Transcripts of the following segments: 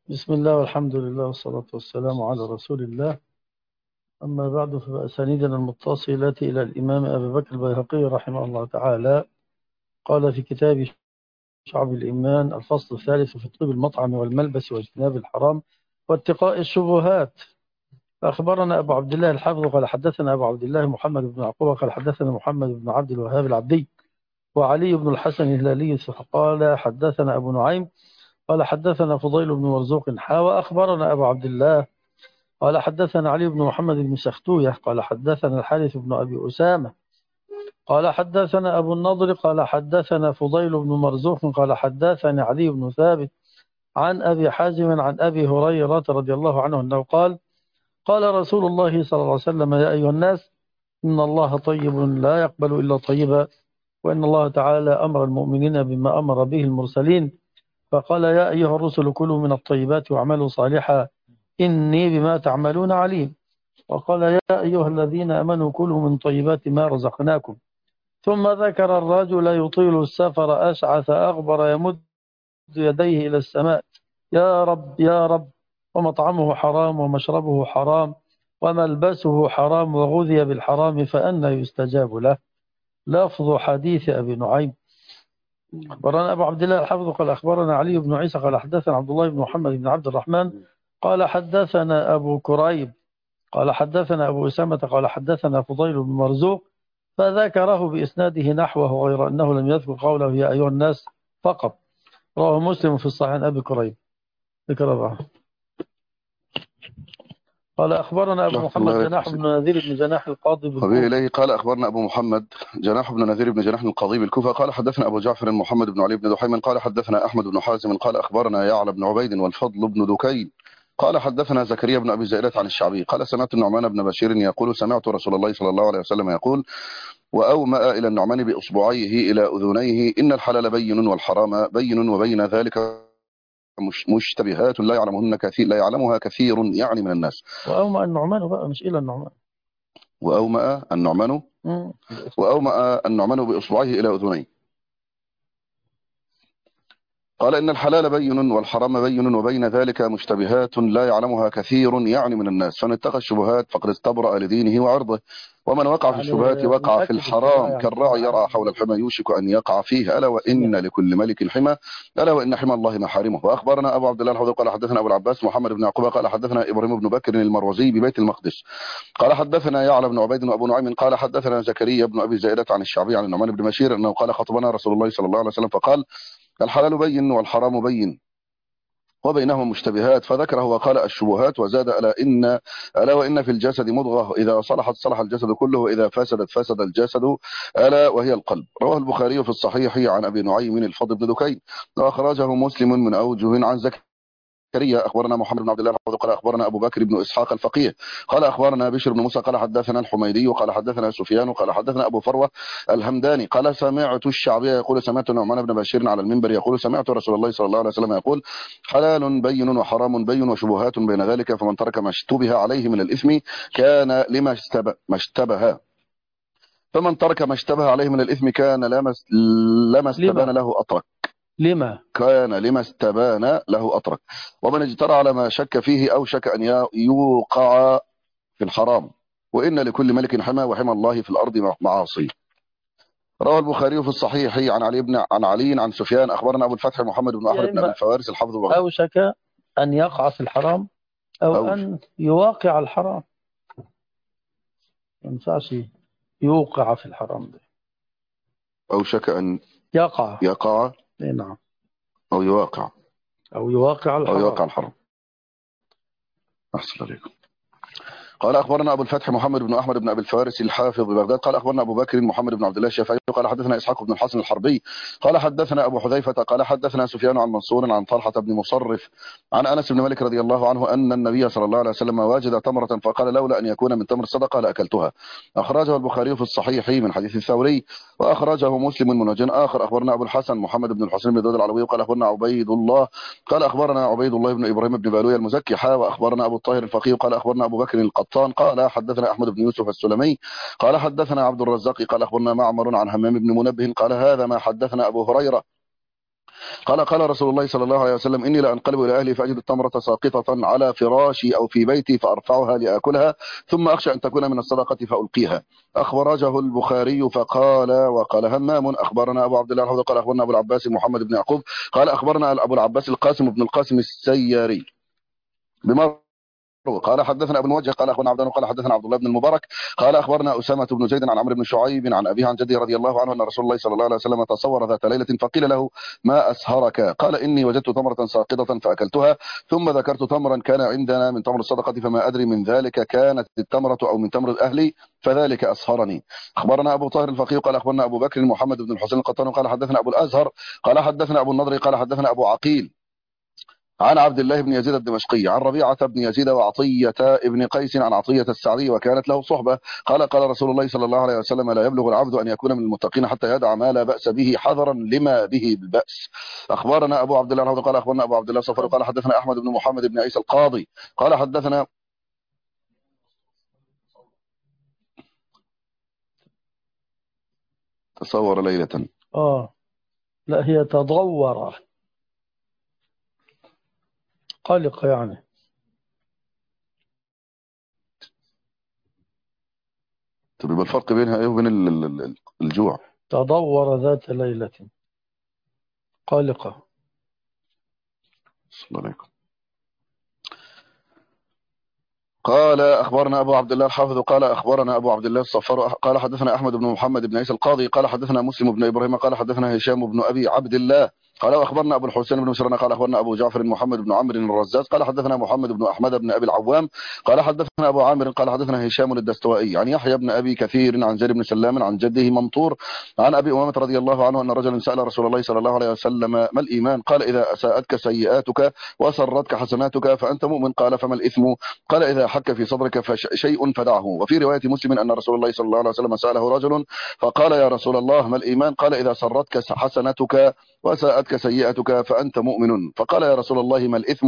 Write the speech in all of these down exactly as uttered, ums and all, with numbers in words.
بسم الله والحمد لله والصلاة والسلام على رسول الله. أما بعد، فأسانيدنا المتصلة إلى الإمام أبي بكر البيهقي رحمه الله تعالى قال في كتاب شعب الإيمان: الفصل الثالث في طيب المطعم والملبس واجتناب الحرام واتقاء الشبهات. فأخبرنا أبو عبد الله الحافظ قال حدثنا أبو عبد الله محمد بن يعقوب قال حدثنا محمد بن عبد الوهاب العبدي وعلي بن الحسن الهلالي قال حدثنا أبو نعيم قال حدثنا فضيل بن مرزوق حا وأخبرنا أبو عبد الله قال حدثنا علي بن محمد بن سختوية قال حدثنا الحارث بن أبي أسامة قال حدثنا أبو النضر قال حدثنا فضيل بن مرزوق قال حدثني علي بن ثابت عن أبي حازم عن أبي هريرة رضي الله عنه أنه قال: قال رسول الله صلى الله عليه وسلم: يا أيها الناس، إن الله طيب لا يقبل إلا طيبا، وإن الله تعالى أمر المؤمنين بما أمر به المرسلين، فقال: يا أيها الرسل كلوا من الطيبات واعملوا صالحا إني بما تعملون عليم. وقال: يا أيها الذين آمنوا كلوا من طيبات ما رزقناكم. ثم ذكر الرجل يطيل السفر أشعث أغبر يمد يديه إلى السماء: يا رب يا رب، ومطعمه حرام ومشربه حرام وملبسه حرام وغذي بالحرام فأنى يستجاب له. لفظ حديث أبي نعيم. أخبرنا أبو عبد الله الحافظ قال أخبرنا علي بن عيسى قال حدثنا عبد الله بن محمد بن عبد الرحمن قال حدثنا أبو كريب قال حدثنا أبو أسامة قال حدثنا فضيل بن مرزوق، فذكره بإسناده نحوه غير أنه لم يذكر قوله يا أيها الناس فقط. رواه مسلم في الصحيح عن أبي كريب. ذكر بعض. قال أخبرنا أبو محمد جناح بن نذير بن جناح القاضي وبه بالكوفة. إليه قال أخبرنا أبو محمد جناح بن نذير بن جناح القاضي بالكوفة قال حدثنا أبو جعفر محمد بن علي بن دحيم قال حدثنا أحمد بن حازم قال أخبرنا يعلى بن عبيد والفضل بن دكين قال حدثنا زكريا بن أبي زائدة عن الشعبي قال سمعت النعمان بن بشير يقول سمعت رسول الله صلى الله عليه وسلم يقول: وأومأ إلى النعمان بإصبعيه إلى أذنيه: إن الحلال بين والحرام بين وبين ذلك مش مشتبهات لا يعلمهن كثير لا يعلمها كثير يعني من الناس. وأومأ النعمان بقى، مش إلى النعمان. وأومأ النعمان وأومأ النعمان بإصبعيه إلى أذنيه قال: إن الحلال بين والحرام بين وبين ذلك مشتبهات لا يعلمها كثير يعني من الناس، فمن اتقى الشبهات فقد استبرأ لدينه وعرضه، ومن وقع في يعني الشبهات وقع في بنأكد القراءة الحرام يعني كالراعي يرعى حول الحمى يوشك أن يقع فيه، ألا وإن لكل ملك حمى، ألا وإن حمى الله محارمه. وأخبرنا أبو عبد الله الحوضي قال حدثنا أبو العباس محمد بن يعقوب قال حدثنا إبراهيم بن بكر المروزي ببيت المقدس قال حدثنا يعلى بن عبيد وأبو نعيم قال حدثنا زكريا بن أبي زائدة عن الشعبي عن النعمان بن بشير أنه قال خطبنا رسول الله صلى الله عليه وسلم فقال: الحلال بين والحرام بين وبينهما مشتبهات، فذكره وقال الشبهات وزاد: ألا إن ألا وإن في الجسد مضغة إذا صلحت صلح الجسد كله وإذا فسدت فسد الجسد ألا وهي القلب. رواه البخاري في الصحيح عن أبي نعيم الفضل بن دكين وأخرجه مسلم من أوجه عن زكريا. أخبرنا محمد بن عبد الله قال أخبرنا أبو بكر بن إسحاق الفقيه قال أخبرنا بشر بن موسى قال حدثنا الحميدي قال حدثنا سفيان قال حدثنا أبو فروة الهمداني قال سمعت الشعبي يقول سمعت نعمان بن بشير على المنبر يقول سمعت رسول الله صلى الله عليه وسلم يقول: حلال بين وحرام بين وشبهات بين ذلك، فمن ترك ما اشتبه عليه من الإثم كان لما اشتبه ما اشتبه فمن ترك ما اشتبه عليه من الإثم كان لما لما استبان لما له أطرق لما كان لما استبان له أطرق، ومن اجترى على ما شك فيه أو شك أن يوقع في الحرام، وإن لكل ملك حمى وحمى الله في الأرض معاصي. روى البخاري في الصحيح عن علي بن عن علي عن سفيان أخبرنا أبو الفتح محمد بن أحمد يا بن أبي إما الفوارس الحافظ بغداد أوشك أن يقع في الحرام أو أو أن يواقع الحرام. ما ينفعش يوقع في الحرام ده. أو شك أن يقع. يقع إيه نعم. أو يواقع أو يواقع أو الحرام. يوقع الحرام. أحسن عليكم. قال أخبرنا أبو الفتح محمد بن أحمد بن أبي الفارس الحافظ ببغداد قال أخبرنا أبو بكر محمد بن عبد الله الشافعي قال حدثنا إسحاق بن الحسن الحربي قال حدثنا أبو حذيفة قال حدثنا سفيان عن منصور عن طلحة بن مصرف عن أنس بن مالك رضي الله عنه أن النبي صلى الله عليه وسلم وجد تمرة فقال: لولا أن يكون من تمر الصدقة لأكلتها. أخرجه البخاري في الصحيح من حديث الثوري وأخرجه مسلم من وجه آخر. أخبرنا أبو الحسن محمد بن الحسين بن داود العلوي قال أخبرنا عبيد الله قال أخبرنا عبيد الله بن إبراهيم بن بالوية المزكي حا وأخبرنا أبو الطاهر الفقيه قال أخبرنا أبو بكر القطان قال حدثنا أحمد بن يوسف السلمي قال حدثنا عبد الرزاق قال أخبرنا معمر عن همام بن منبه قال هذا ما حدثنا أبو هريرة قال قال رسول الله صلى الله عليه وسلم إني لأنقلب إلى أهلي فأجد التمرة ساقطة على فراشي أو في بيتي فأرفعها لآكلها ثم أخشى أن تكون من الصدقة فألقيها. أخرجه البخاري فقال وقال همام أخبرنا أبو عبد الله الحوض قال أخبرنا أبو العباس محمد بن يعقوب قال أخبرنا أبو العباس القاسم بن القاسم السياري بمر قال حدثنا ابن وجه قال اخبرنا عبدان قال حدثنا عبد الله بن المبارك قال اخبرنا اسامه بن زيد عن عمرو بن شعيب عن ابيه عن جده رضي الله عنه ان رسول الله صلى الله عليه وسلم تصور ذات ليله فقيل له ما اسهرك قال اني وجدت تمره ساقطه فاكلتها ثم ذكرت تمرا كان عندنا من تمر الصدقه فما ادري من ذلك كانت التمره او من تمر اهلي فذلك اسهرني. اخبرنا ابو طاهر الفقيه قال اخبرنا ابو بكر محمد بن الحسين القطان قال حدثنا ابو الازهر قال حدثنا ابو النضر قال حدثنا ابو عقيل عن عبد الله بن يزيد الدمشقي عن ربيعة بن يزيد وعطية ابن قيس عن عطية السعدي وكانت له صحبة قال قال رسول الله صلى الله عليه وسلم لا يبلغ العبد أن يكون من المتقين حتى يدع ما لا بأس به حذرا لما به بالبأس. أخبرنا أبو عبد الله قال أخبرنا أبو عبد الله صفر قال حدثنا أحمد بن محمد بن عيسى القاضي قال حدثنا تصور ليلة آه لا هي تضور قلق يعني. طب يبقى الفرق بينها ايه وبين ال- ال- ال- الجوع؟ تضور ذات ليلة قلقة. صلى الله عليكم. قال أخبرنا أبو عبد الله الحافظ قال أخبرنا أبو عبد الله الصفار قال حدثنا أحمد بن محمد بن عيسى القاضي قال حدثنا مسلم بن إبراهيم قال حدثنا هشام بن أبي عبد الله قال أخبرنا أبو الحسين بن مسرنا قال أخبرنا أبو جعفر محمد بن عمرو الرزاز قال حدثنا محمد بن أحمد بن أبي العوام قال حدثنا أبو عامر قال حدثنا هشام الدستوائي عن يحيى بن أبي كثير عن زيد بن سلام عن جده ممطور عن أبي أمامة رضي الله عنه أن رجلا سأل رسول الله صلى الله عليه وسلم ما الإيمان قال إذا أساءتك سيئاتك وسرتك حسناتك فأنت مؤمن قال فما الإثم قال إذا حك في صدرك فشيء فدعه. وفي رواية مسلم أن رسول الله صلى الله عليه وسلم سأله رجل فقال يا رسول الله ما الإيمان قال إذا سرتك حسنتك وساءتك سيئتك فأنت مؤمن فقال يا رسول الله ما الإثم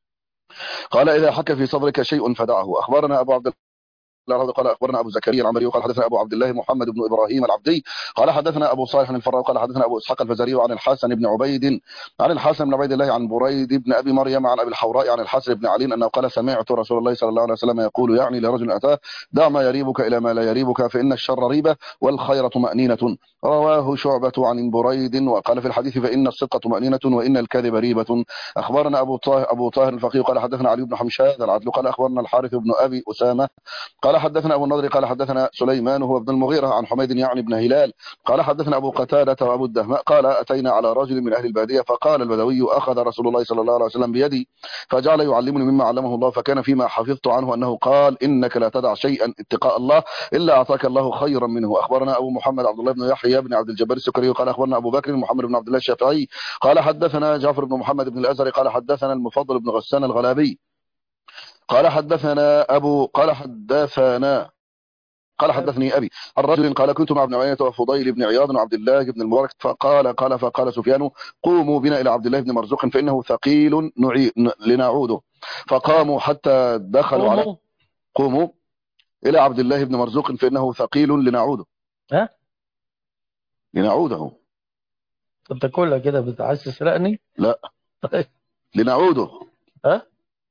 قال إذا حك في صدرك شيء فدعه. أخبرنا أبو عبد قال اخبرنا ابو زكريا العمري قال حدثنا ابو عبد الله محمد بن ابراهيم العبدي قال حدثنا ابو صالح الفراء قال حدثنا ابو اسحاق الفزاري عن الحسن بن عبيد عن الحسن بن عبيد الله عن بريد بن ابي مريم عن ابي الحوراء عن الحسن بن علي انه قال سمعت رسول الله صلى الله عليه وسلم يقول يعني لرجل اتاه دع ما يريبك الى ما لا يريبك فان الشر ريبه والخير طمانينه. رواه شعبة عن بريد وقال في الحديث فان الصدق طمانينه وان الكذب ريبه. اخبرنا ابو طاهر ابو طاهر الفقيه قال حدثنا علي بن حمشاد العدل قال اخبرنا الحارث بن ابي اسامه قال حدثنا ابو النضر قال حدثنا سليمان هو ابن المغيرة عن حميد يعني بن هلال قال حدثنا ابو قتادة وابو الدهماء قال اتينا على رجل من اهل البادية فقال البدوي اخذ رسول الله صلى الله عليه وسلم بيدي فجعل يعلمني مما علمه الله فكان فيما حفظت عنه انه قال انك لا تدع شيئا اتقاء الله الا اعطاك الله خيرا منه. اخبرنا ابو محمد عبد الله بن يحيى بن عبد الجبار السكري قال اخبرنا ابو بكر محمد بن عبد الله الشافعي قال حدثنا جعفر بن محمد بن الازهري قال حدثنا المفضل بن غسان الغلابي قال حدثنا ابو قال حدثنا قال حدثني أبي الرجل قال كنت مع ابن عيينة وفضيل بن عياض وعبد الله بن المبارك فقال قال فقال سفيان قوموا بنا إلى عبد الله بن مرزوق فإنه ثقيل نعي لنعوده فقاموا حتى دخلوا على قوموا إلى عبد الله بن مرزوق فإنه ثقيل لنعوده ها لنعوده. انت كلها كده بتعايز تسرقني؟ لا لنعوده ها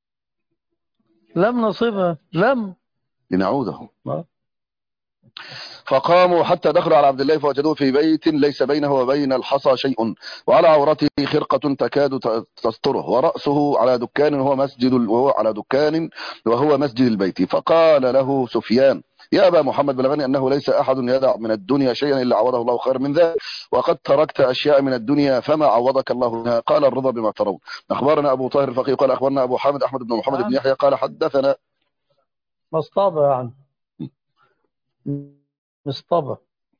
لم نصيبها لم لنعوده ما. فقاموا حتى دخلوا على عبد الله فوجدوه في بيت ليس بينه وبين الحصى شيء وعلى عورته خرقة تكاد تستره ورأسه على دكان وهو مسجد وهو على دكان وهو مسجد البيت. فقال له سفيان يا أبا محمد بلغني أنه ليس أحد يدع من الدنيا شيئا إلا عوضه الله خير من ذلك وقد تركت أشياء من الدنيا فما عوضك الله منها قال الرضا بما ترون. أخبرنا أبو طاهر الفقيه قال أخبرنا أبو حامد أحمد بن محمد بن يحيى قال حدثنا مصطبة يعني مصطبة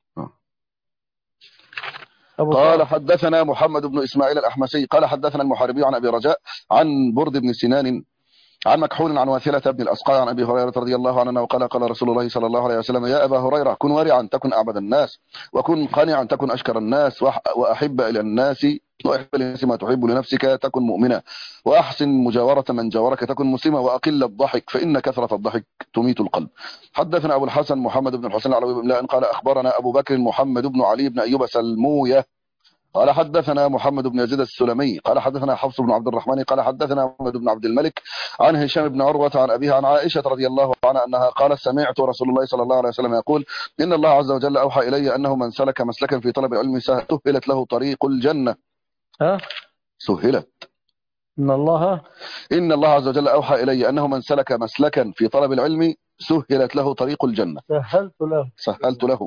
قال حدثنا محمد بن إسماعيل الأحمسي قال حدثنا المحاربي عن أبي رجاء عن برد بن سنان عن مكحول عن واثلة بن الأسقاع عن أبي هريرة رضي الله عنه وقال قال رسول الله صلى الله عليه وسلم يا أبا هريرة كن ورعا تكن أعبد الناس وكن قانعا تكن أشكر الناس وأحب إلى الناس وأحب للناس ما تحب لنفسك تكن مؤمنا وأحسن مجاورة من جاورك تكن مسلمة وأقل الضحك فإن كثرة الضحك تميت القلب. حدثنا أبو الحسن محمد بن الحسين العلوي بن قال أخبرنا أبو بكر محمد بن علي بن أيوب سلموية قال حدثنا محمد بن يزيد السلمي قال حدثنا حفص بن عبد الرحمن قال حدثنا محمد بن عبد الملك عن هشام بن عروة عن أبيه عن عائشة رضي الله عنها أنها قالت سمعت رسول الله صلى الله عليه وسلم يقول إن الله عز وجل أوحى إلي أنه من سلك مسلكا في طلب العلم سهلت له طريق الجنة. ها سهلت. إن الله إن الله عز وجل أوحى إلي أنه من سلك مسلكا في طلب العلم سهلت له طريق الجنة. سهلت له سهلت له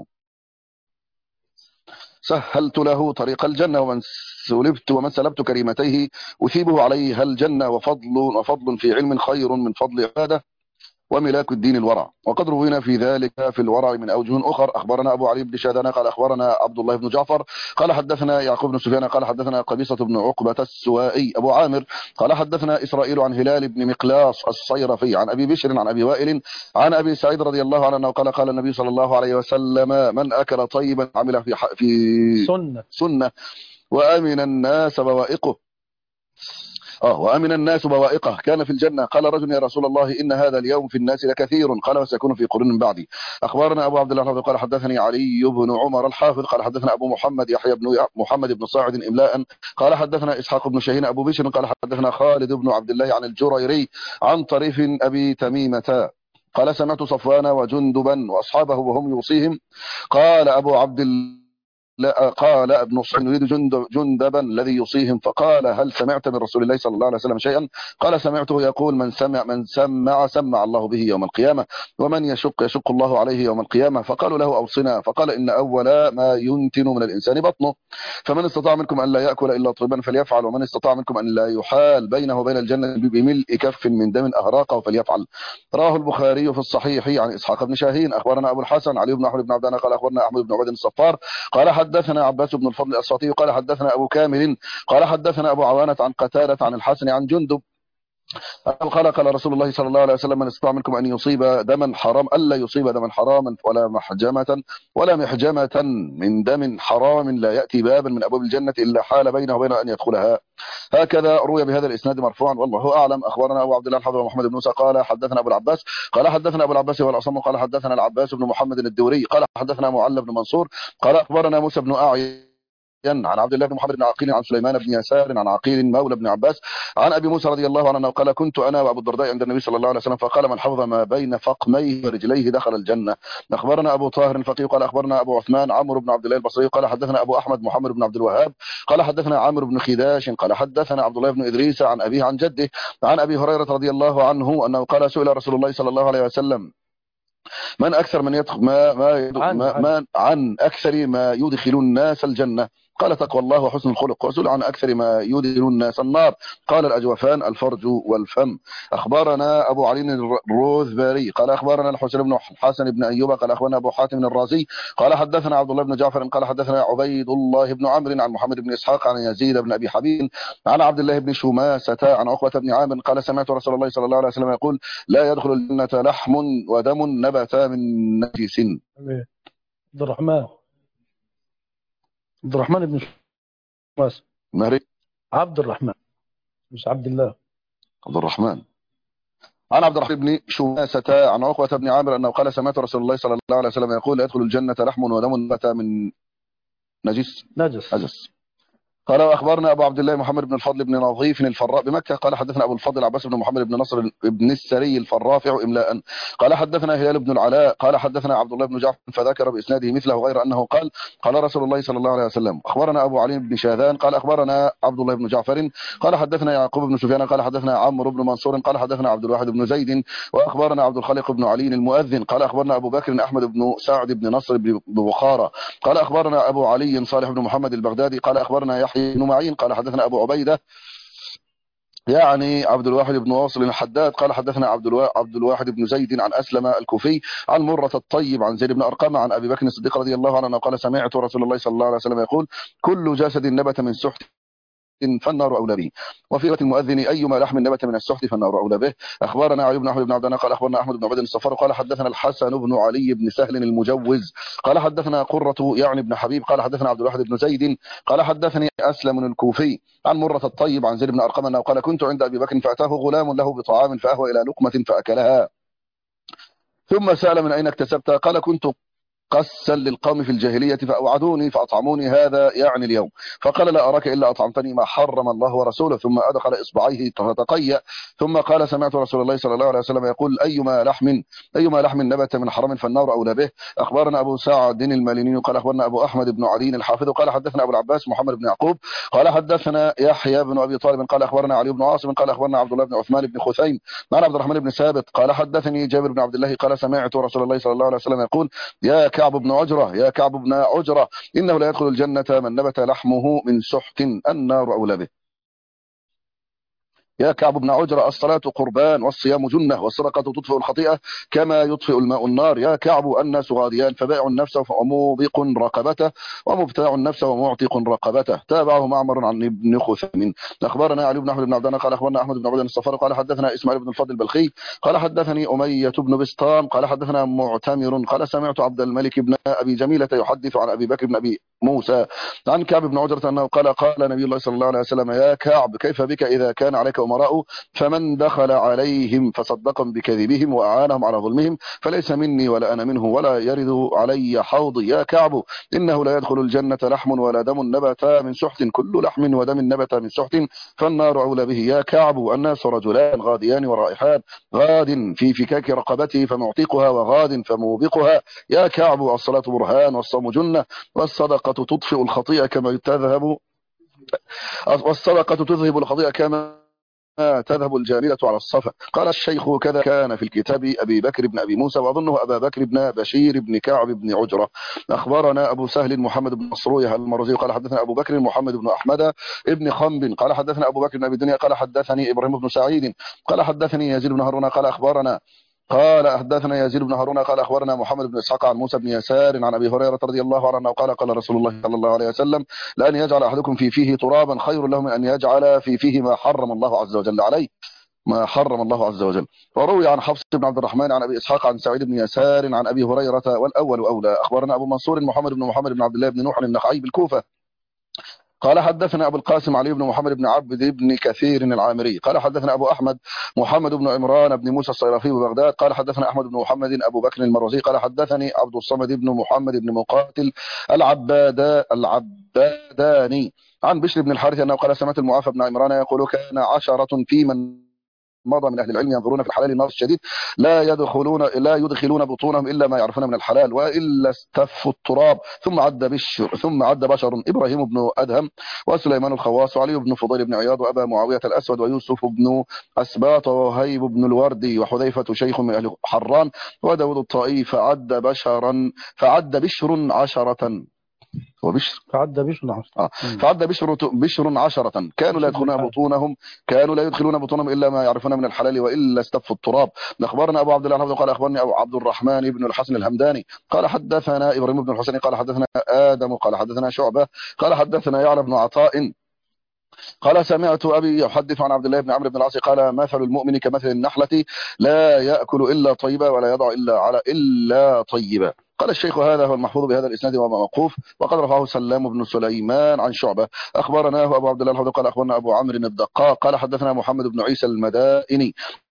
سهلت له طريق الجنة ومن سلبت ومن سلبت كريمتيه أثيبه عليها الجنة وفضل وفضل في علم خير من فضل عبادة وملاك الدين الورع. وقد روينا في ذلك في الورع من أوجه أخر. أخبرنا أبو علي بن شادان قال أخبرنا عبد الله بن جعفر قال حدثنا يعقوب بن سفيان قال حدثنا قبيصة بن عقبة السوائي أبو عامر قال حدثنا إسرائيل عن هلال بن مقلاص الصيرفي عن أبي بشر عن أبي وائل عن أبي سعيد رضي الله عنه قال قال النبي صلى الله عليه وسلم من أكل طيبا عمل في في سنة سنة وأمن الناس بوائقه اه وامن الناس بوائقه كان في الجنه. قال رجل يا رسول الله ان هذا اليوم في الناس لكثير قال وسيكون في قرون من بعدي. اخبرنا ابو عبد الله الحافظ قال حدثني علي بن عمر الحافظ قال حدثنا ابو محمد يحيى بن محمد بن صاعد املاء قال حدثنا اسحاق بن شاهين ابو بشر قال حدثنا خالد بن عبد الله عن الجريري عن طريف ابي تميمه قال سمعت صفوان وجندبا واصحابه وهم يوصيهم. قال ابو عبد الله لا قال ابن صعيد يريد جند جندبا الذي يوصيهم فقال هل سمعت من رسول الله صلى الله عليه وسلم شيئا؟ قال سمعته يقول من سمع من سمع سمع الله به يوم القيامة ومن يشق يشق الله عليه يوم القيامة. فقالوا له أوصنا فقال إن أول ما ينتن من الإنسان بطنه فمن استطاع منكم أن لا يأكل إلا طيبا فليفعل ومن استطاع منكم أن لا يحال بينه وبين الجنة بملء كف من دم أهراقه فليفعل. رواه البخاري في الصحيح عن إسحاق بن شاهين. أخبرنا أبو الحسن علي بن أحمد بن عبدان قال أخبرنا أحمد بن عبد الصفار قال حدثنا عباس بن الفضل الأساطي قال حدثنا أبو كامل قال حدثنا أبو عوانة عن قتادة عن الحسن عن جندب قال قال رسول الله صلى الله عليه وسلم من استطاع منكم أن يصيب دما حرام ألا يصيب دما حراما ولا محجمة ولا محجمة من دم حرام لا يأتي بابا من أبواب الجنة إلا حال بينه وبين أن يدخلها. هكذا روي بهذا الإسناد مرفوعا والله أعلم. أخبرنا أبو عبد الله الحافظ محمد بن موسى قال حدثنا أبو العباس قال حدثنا أبو العباس والأصم قال حدثنا العباس بن محمد الدوري قال حدثنا معل بن منصور قال أخبرنا موسى بن أعين عن عبد الله بن محمد بن عقيل عن سليمان بن يسار عن عقيل مولى بن عباس عن ابي موسى رضي الله عنه قال كنت انا وابو الدرداء عند النبي صلى الله عليه وسلم فقال من حفظ ما بين فقميه ورجليه دخل الجنه. اخبرنا ابو طاهر الفقيه قال اخبرنا ابو عثمان عمرو بن عبد الله البصري قال حدثنا ابو احمد محمد بن عبد الوهاب قال حدثنا عامر بن خداش قال حدثنا عبد الله بن ادريس عن ابيه عن جده عن ابي هريره رضي الله عنه انه قال سئل رسول الله صلى الله عليه وسلم من اكثر من يدخل ما ما, عن ما, عن ما عن اكثر ما يدخل الناس الجنه قال تقوى الله وحسن الخلق. وسئل عن اكثر ما يدخل الناس النار قال الاجوفان الفرج والفم. اخبرنا ابو علي الروذباري قال اخبرنا الحسين بن حسن بن ايوب قال اخبرنا ابو حاتم الرازي قال حدثنا عبد الله بن جعفر قال حدثنا عبيد الله بن عمرو عن محمد بن اسحاق عن يزيد بن ابي حبيب عن عبد الله بن شماسة عن عقبة بن عامر قال سمعت رسول الله صلى الله عليه وسلم يقول لا يدخل الجنة لحم ودم نبتا من نجس. عبد الرحمن عبد الرحمن بن شماس مهري عبد الرحمن مش عبد الله عبد الرحمن عن عبد الرحمن بن شماسة عن عقبة بن عامر أنه قال سمعت رسول الله صلى الله عليه وسلم يقول لا يدخل الجنة لحم ودم نبتا من نجس نجس نجس. قال واخبرنا ابو عبد الله محمد بن الفضل بن نظيف الفراء بمكه قال حدثنا ابو الفضل عباس بن محمد بن نصر بن السري الفرافع املاء قال حدثنا هلال بن العلاء قال حدثنا عبد الله بن جعفر فذكر باسناده مثله غير انه قال قال رسول الله صلى الله عليه وسلم. اخبرنا ابو علي بن شاذان قال اخبرنا عبد الله بن جعفر قال حدثنا يعقوب بن سفيان قال حدثنا عمرو بن منصور قال حدثنا عبد الواحد بن زيد واخبرنا عبد الخالق بن علي المؤذن قال اخبرنا ابو بكر احمد بن سعد بن نصر ببخارى قال اخبرنا ابو علي صالح بن محمد البغدادي قال اخبرنا يحيى بن معين قال حدثنا أبو عبيدة يعني عبد الواحد بن واصل الحداد قال حدثنا عبد الوا... عبد الواحد بن زيد عن أسلم الكوفي عن مرة الطيب عن زيد بن أرقم عن أبي بكر الصديق رضي الله عنه قال سمعت رسول الله صلى الله عليه وسلم يقول كل جسد نبت من سحت فالنار أولى به. وفي رواية المؤذن أيما لحم نبت من السحت فالنار أولى به. أخبرنا علي بن أحمد بن عبدنا قال أخبرنا أحمد بن عبد الصفار قال حدثنا الحسن بن علي بن سهل المجوز قال حدثنا قرة يعني بن حبيب قال حدثنا عبد الواحد بن زيد قال حدثني أسلم الكوفي عن مرة الطيب عن زيد بن أرقم أنه قال كنت عند أبي بكر فأتاه غلام له بطعام فأهوى إلى لقمة فأكلها ثم سأل من أين اكتسبتها قال كنت قسا للقوم في الجاهلية فأوعدوني فأطعموني، هذا يعني اليوم. فقال لا أراك إلا أطعمتني ما حرم الله ورسوله، ثم أدخل إصبعيه فتقيأ، ثم قال سمعت رسول الله صلى الله عليه وسلم يقول أيما لحم أيما لحم نبت من حرم فالنار أولى به. أخبرنا أبو سعد الماليني قال أخبرنا أبو أحمد بن علي الحافظ قال حدثنا أبو العباس محمد بن يعقوب قال حدثنا يحيى بن أبي طالب قال أخبرنا علي بن عاصم قال أخبرنا عبد الله بن عثمان بن خثيم عن عبد الرحمن بن ثابت قال حدثني جابر بن عبد الله قال سمعت رسول الله صلى الله عليه وسلم يقول يا كعب بن عجرة يا كعب بن عجرة إنه لا يدخل الجنة من نبت لحمه من سحت، النار أولى به. يا كعب بن عجرة الصلاة قربان والصيام جنة والصدقة تطفئ الخطيئة كما يطفئ الماء النار. يا كعب الناس غاديان فبائع النفس وموبق رقبته ومبتاع النفس ومعتق رقبته. تابعه معمر عن ابن خثيم. أخبرنا علي بن أحمد بن عبدان قال أخبرنا أحمد بن عبد الصفار قال حدثنا إسماعيل بن الفضل البلخي قال حدثني أمية بن بسطام قال حدثنا معتمر قال سمعت عبد الملك بن أبي جميلة يحدث عن أبي بكر بن أبي موسى عن كعب بن عجرة أنه قال قال نبي الله صلى الله عليه وسلم يا كعب كيف بك إذا كان عليك أمراء فمن دخل عليهم فصدقهم بكذبهم وأعانهم على ظلمهم فليس مني ولا أنا منه ولا يرد علي حوضي. يا كعب إنه لا يدخل الجنة لحم ولا دم نبت من سحت، كل لحم ودم نبت من سحت فالنار أولى به. يا كعب الناس رجلان غاديان ورائحان، غاد في فكاك رقبته فمعتقها وغاد فموبقها. يا كعب الصلاة برهان والصوم جنة والصدقة تطفئ الخطيئة كما تذهب والصدقة تذهب الخطيئة كما تذهب الجاملة على الصفا. قال الشيخ كذا كان في الكتاب أبي بكر بن أبي موسى وأظنه أبا بكر بن بشير بن كعب بن عجرة. أخبرنا أبو سهل محمد بن مصروية المروزي قال حدثنا أبو بكر محمد بن أحمد بن خنب قال حدثنا أبو بكر بن أبي الدنيا قال حدثني إبراهيم بن سعيد قال حدثني يزيد بن هارون قال أخبرنا قال حدثنا يزيد بن هارون قال أخبرنا محمد بن إسحاق عن موسى بن يسار عن أبي هريرة رضي الله عنه قال قال رسول الله صلى الله عليه وسلم لأن يجعل أحدكم في فيه ترابا خير له من أن يجعل في فيه ما حرم الله عز وجل عليه ما حرم الله عز وجل. وروي عن حفص بن عبد الرحمن عن أبي إسحاق عن سعيد بن يسار عن أبي هريرة والأول أولى. أخبرنا أبو منصور محمد بن محمد بن عبد الله بن نوح النخعي بالكوفة قال حدثنا أبو القاسم علي بن محمد بن عبد بن كثير العامري قال حدثنا أبو أحمد محمد بن عمران بن موسى الصيرفي ببغداد قال حدثنا أحمد بن محمد أبو بكر المروزي قال حدثني عبد الصمد بن محمد بن مقاتل العباد العباداني عن بشر بن الحارث أنه قال سمعت المعافى بن عمران يقول كان عشرة في من مضى من أهل العلم ينظرون في الحلال النار الشديد لا يدخلون لا يدخلون بطونهم إلا ما يعرفون من الحلال وإلا استفوا التراب. ثم عد بشر ثم عد بشر إبراهيم بن أدهم وسليمان الخواص وعلي بن فضيل بن عياض وأبا معاوية الأسود ويوسف بن أسباط وهيب بن الوردي وحذيفة شيخ من أهل حران وداود الطائي فعد بشرا فعد بشر عشرة وبشر فعد بشر عشرة آه. فعد بشر بشر عشرة كانوا لا يدخلون بطونهم كانوا لا يدخلون بطونهم الا ما يعرفون من الحلال والا استفوا التراب. اخبرنا ابو عبد الله قال اخبرني ابو عبد الرحمن بن الحسن الهمداني قال حدثنا ابراهيم بن الحسين قال حدثنا ادم قال حدثنا شعبه قال حدثنا يعلى بن عطاء قال سمعت أبي يحدث عن عبد الله بن عمرو بن العاص قال مثل المؤمن كمثل النحلة لا يأكل إلا طيبا ولا يضع إلا على إلا طيبا. قال الشيخ هذا هو المحفوظ بهذا الإسناد وموقوف وقد رفعه سلام بن سليمان عن شعبة. أخبرناه أبو عبد الله الحوضي قال أخبرنا أبو عمرو الدقاق قال حدثنا محمد بن عيسى المدائني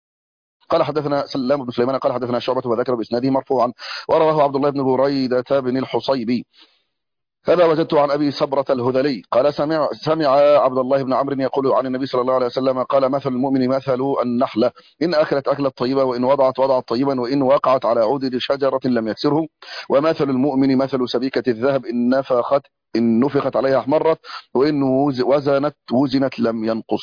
قال حدثنا سلام بن سليمان قال حدثنا شعبة وذكر بإسناده مرفوعا ورواه عبد الله بن بريدة بن الحصيبي. هذا وجدت عن أبي صبرة الهذلي قال سمع سمع عبد الله بن عمرو يقول عن النبي صلى الله عليه وسلم قال مثل المؤمن مثل النحلة إن أكلت أكلت طيبة وإن وضعت وضعت طيبا وإن وقعت على عود شجرة لم يكسره ومثل المؤمن مثل سبيكة الذهب إن نفخت إن نفخت عليها احمرت وإن وزنت وزنت لم ينقص.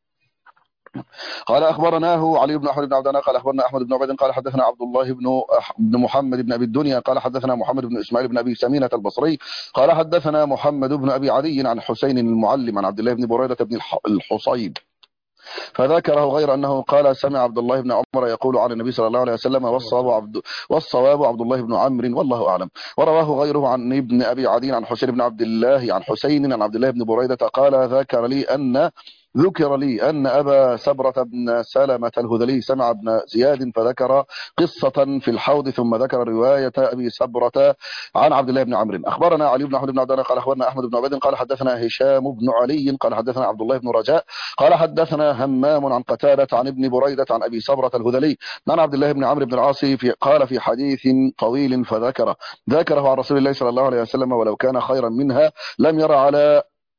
قال أخبرناه علي بن أحمد بن عبدنا قال أخبرنا أحمد بن عبيد قال حدثنا عبد الله بن بن محمد بن أبي الدنيا قال حدثنا محمد بن إسماعيل بن أبي سمينة البصري قال حدثنا محمد بن أبي عدي عن حسين المعلم عن عبد الله بن بريدة بن الحصيب فذكره غير أنه قال سمع عبد الله بن عمر يقول عن النبي صلى الله عليه وسلم والصواب عبد والصواب عبد الله بن عمرو والله أعلم. ورواه غيره عن ابن أبي عدي عن حسين بن عبد الله عن حسين عن عبد الله بن بريدة قال ذكر لي أن ذكر لي أن أبا سبرة بن سلمة الهذلي سمع ابن زياد فذكر قصة في الحوض، ثم ذكر رواية أبي سبرة عن عبد الله بن عمرو. أخبرنا علي بن أحمد بن عبد قال أخبرنا أحمد بن عبيد قال حدثنا هشام بن علي قال حدثنا عبد الله بن رجاء قال حدثنا همام عن قتادة عن ابن بريدة عن أبي سبرة الهذلي عن عبد الله بن عمرو بن العاص في قال في حديث طويل فذكره ذكره عن رسول الله صلى الله عليه وسلم: ولو كان خيرا منها لم ير على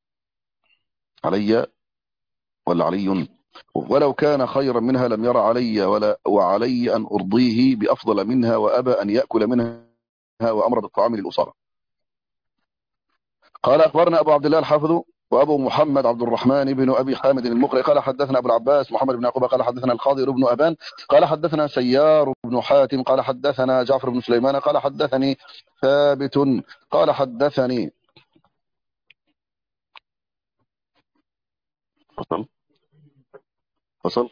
علي ولا علي ولو كان خيرا منها لم ير علي ولا وعلي أن أرضيه بأفضل منها، وأبى أن يأكل منها وأمر بالطعام للأسرة. قال أخبرنا أبو عبد الله الحافظ وأبو محمد عبد الرحمن بن أبي حامد المقري قال حدثنا أبو العباس محمد بن يعقوب قال حدثنا الخاضر بن أبان قال حدثنا سيار بن حاتم قال حدثنا جعفر بن سليمان قال حدثني ثابت قال حدثني فصل فصل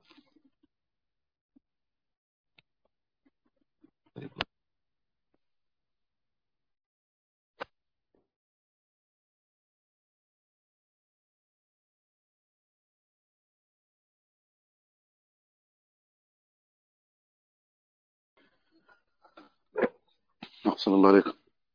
أحسن الله عليكم.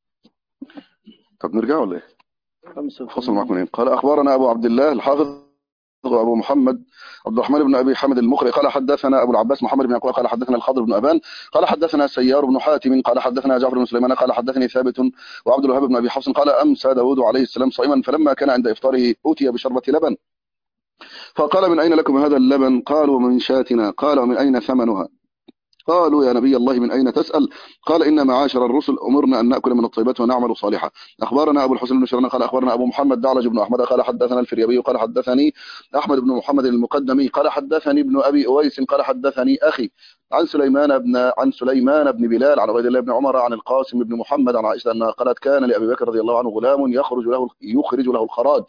طب نرجع ولا إيه؟ فصل معكم منين؟ قال أخبرنا أبو عبد الله الحافظ أبو محمد عبد الرحمن بن أبي حامد المقري قال حدثنا أبو العباس محمد بن يعقوب قال حدثنا الخضر بن أبان قال حدثنا سيار بن حاتم قال حدثنا جعفر بن سليمان قال حدثني ثابت وعبد الوهاب بن أبي حفص قال أمسى داود عليه السلام صائما فلما كان عند إفطاره أوتي بشربة لبن فقال: من أين لكم هذا اللبن؟ قالوا: من شاتنا. قال: ومن أين ثمنها؟ قالوا: يا نبي الله من أين تسأل؟ قال: إن معاشر الرسل أمرنا أن نأكل من الطيبات ونعمل صالحا. أخبرنا أبو الحسن بن شيران قال أخبرنا أبو محمد دعلج بن أحمد قال حدثنا الفريابي قال حدثني أحمد بن محمد المقدمي قال حدثني ابن أبي أويس قال حدثني أخي عن سليمان بن عن سليمان بن بلال عن عبيد الله بن عمر عن القاسم بن محمد عن عائشة أنها قالت: كان لأبي بكر رضي الله عنه غلام يخرج له يخرج له الخراج،